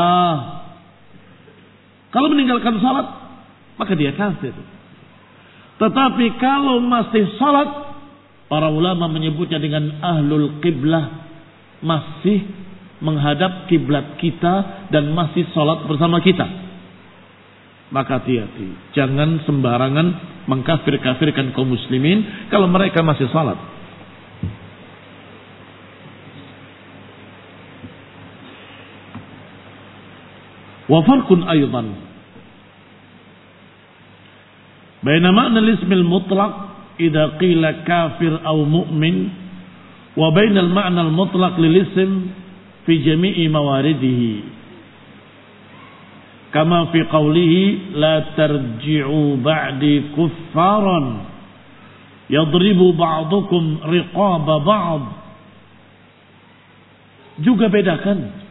salah. Kalau meninggalkan salat, maka dia kafir. Tetapi kalau masih salat, para ulama menyebutnya dengan ahlul qiblah, masih menghadap kiblat kita dan masih salat bersama kita. Maka hati-hati, jangan sembarangan mengkafir-kafirkan kaum muslimin kalau mereka masih salat. Wa farqun aidan baina ma'na al-ism al-mutlaq idza qila kafir aw mu'min wa baina al-ma'na al-mutlaq lil-ism fi jami'i mawaridihi kama fi qawlihi la tarji'u ba'di kuffaran yadribu ba'dukum riqaba ba'd. Juga bedakan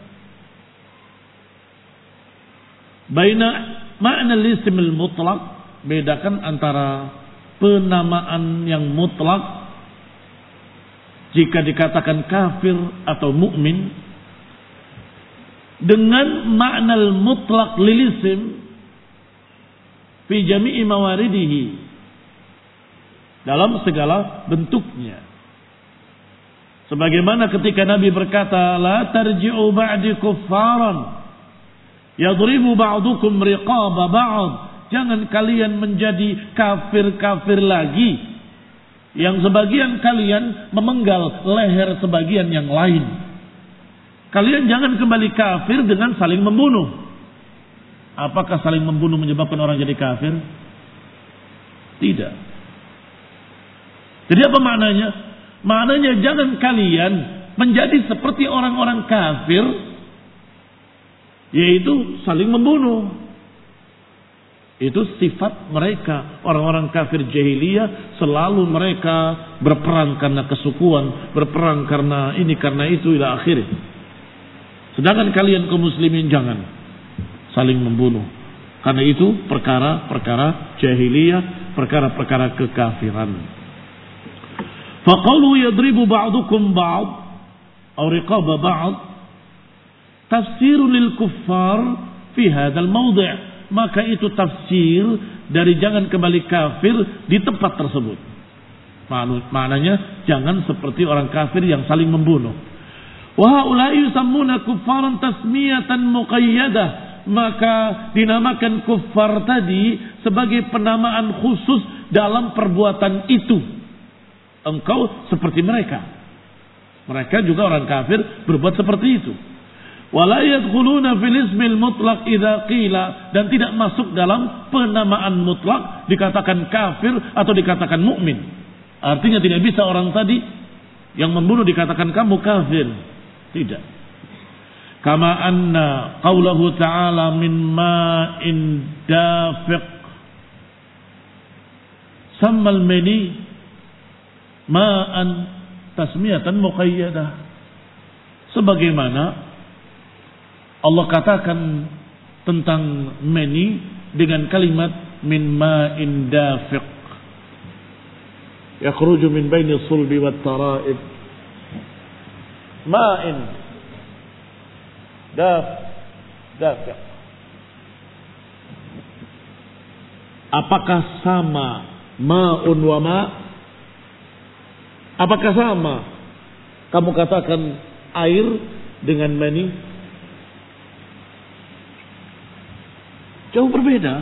baina ma'na al-ism al-mutlaq, bedakan antara penamaan yang mutlak jika dikatakan kafir atau mukmin dengan makna al-mutlaq lil ism fi jami'i mawaridihi, dalam segala bentuknya. Sebagaimana ketika Nabi berkata la tarji'u ba'di kuffaran yadribu ba'dukum riqaba ba'd, jangan kalian menjadi kafir-kafir lagi yang sebagian kalian memenggal leher sebagian yang lain. Kalian jangan kembali kafir dengan saling membunuh. Apakah saling membunuh menyebabkan orang jadi kafir? Tidak. Jadi apa maknanya? Maknanya jangan kalian menjadi seperti orang-orang kafir, yaitu saling membunuh. Itu sifat mereka. Orang-orang kafir jahiliyah selalu mereka berperang karena kesukuan, berperang karena ini, karena itu, ila akhirnya. Sedangkan kalian kaum muslimin jangan saling membunuh. Karena itu perkara-perkara jahiliyah, perkara-perkara kekafiran. Faqalu yadribu ba'dukum ba'd aw riqaba ba'd tafsirun lil kuffar fi hadzal mawdi'. Maka itu tafsir dari jangan kembali kafir di tempat tersebut. Maknanya jangan seperti orang kafir yang saling membunuh. Wa haula'i yusammuna kuffaran tasmiyatan muqayyadah. Maka dinamakan kuffar tadi sebagai penamaan khusus dalam perbuatan itu. Engkau seperti mereka. Mereka juga orang kafir berbuat seperti itu. Wala yadkhuluna fil ismil mutlaq idza qila, dan tidak masuk dalam penamaan mutlak dikatakan kafir atau dikatakan mukmin. Artinya tidak bisa orang tadi yang membunuh dikatakan kamu kafir. Tidak. Kama anna qaulahu ta'ala min ma'in dafiq sammal mani ma'an tasmiyatan muqayyadah. Sebagaimana Allah katakan tentang mani dengan kalimat min ma'in dafiq yakhruju min baini sulbi wat tara'ib. Ma'in daf dafiq. Apakah sama ma'un wa ma'? Apakah sama kamu katakan air dengan mani? Jauh berbeda.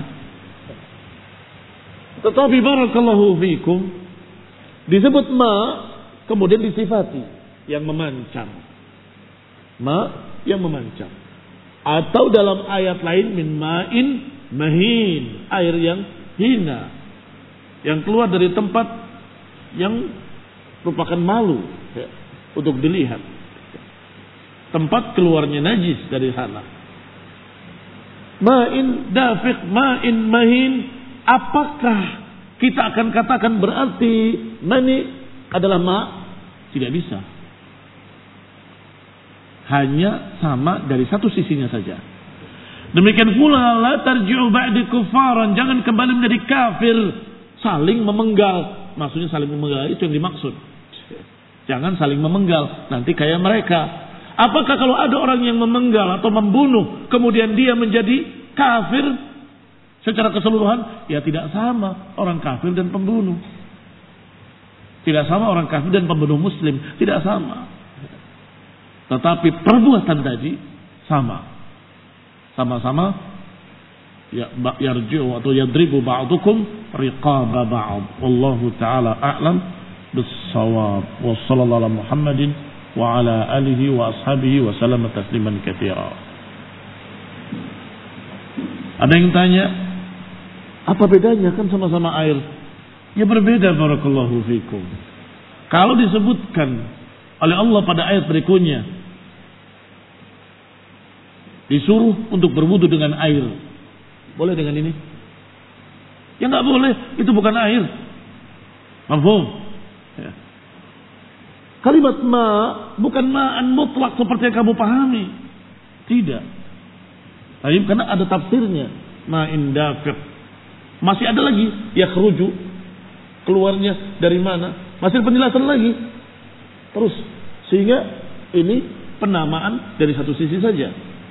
Tetapi barakallahu fikum disebut ma, kemudian disifati yang memancang. Ma yang memancang. Atau dalam ayat lain min ma'in mahin, air yang hina, yang keluar dari tempat yang merupakan malu ya, untuk dilihat. Tempat keluarnya najis dari sana. Ma'in dafiq, ma'in mahin. Apakah kita akan katakan berarti mani adalah ma'? Tidak bisa. Hanya sama dari satu sisinya saja. Demikian pula la tarji'u ba'di kufaran, jangan kembali menjadi kafir, saling memenggal. Maksudnya saling memenggal itu yang dimaksud. Jangan saling memenggal, nanti kayak mereka. Apakah kalau ada orang yang memenggal atau membunuh kemudian dia menjadi kafir? Secara keseluruhan, ya tidak sama orang kafir dan pembunuh. Tidak sama orang kafir dan pembunuh muslim. Tidak sama. Tetapi perbuatan tadi sama. Sama-sama ya yarji'u atau yadribu ba'dukum riqaba ba'd. Wallahu ta'ala a'lam bis-shawab. Wa sallallahu ala Muhammadin wa ala alihi wa ashabihi wa sallama tasliman katsira. Ada yang tanya, apa bedanya? Kan sama-sama air. Ya berbeda, barakallahu fikum. Kalau disebutkan oleh Allah pada ayat berikutnya, disuruh untuk berwudu dengan air. Boleh dengan ini? Ya nggak boleh, itu bukan air. Mafhum? Ya. Kalimat ma bukan ma'an mutlak seperti yang kamu pahami. Tidak. Tapi karena ada tafsirnya. Ma'in dafiq. Masih ada lagi yakhruju, keluarnya dari mana? Masih penjelasan lagi. Terus sehingga ini penamaan dari satu sisi saja.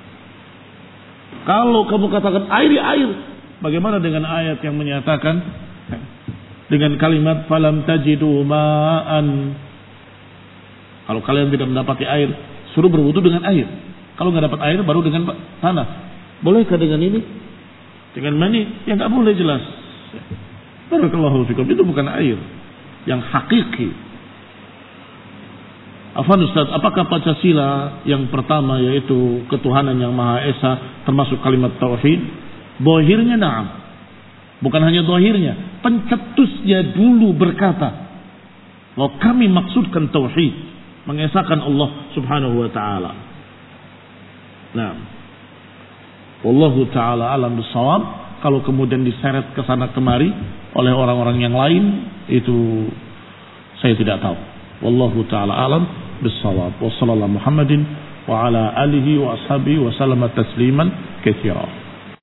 Kalau kamu katakan air ya air, bagaimana dengan ayat yang menyatakan dengan kalimat falam tajidu ma'an? Kalau kalian tidak mendapati air, suruh berwudu dengan air. Kalau nggak dapat air, baru dengan tanah. Bolehkah dengan ini? Dengan mani? Ya nggak boleh, jelas. Barakallahu fikum, itu bukan air yang hakiki. Afwan Ustaz, apakah Pancasila yang pertama yaitu ketuhanan yang Maha Esa termasuk kalimat tauhid? Zahirnya na'am. Bukan hanya zahirnya, pencetusnya dulu berkata, "Wa kami maksudkan tauhid, mengesahkan Allah Subhanahu wa taala." Nah, wallahu taala alam bissawab. Kalau kemudian diseret ke sana kemari oleh orang-orang yang lain, itu saya tidak tahu. Wallahu taala alam bissawab. Wassallallahu Muhammadin wa ala alihi wa ashabihi wa sallama tasliman katsira.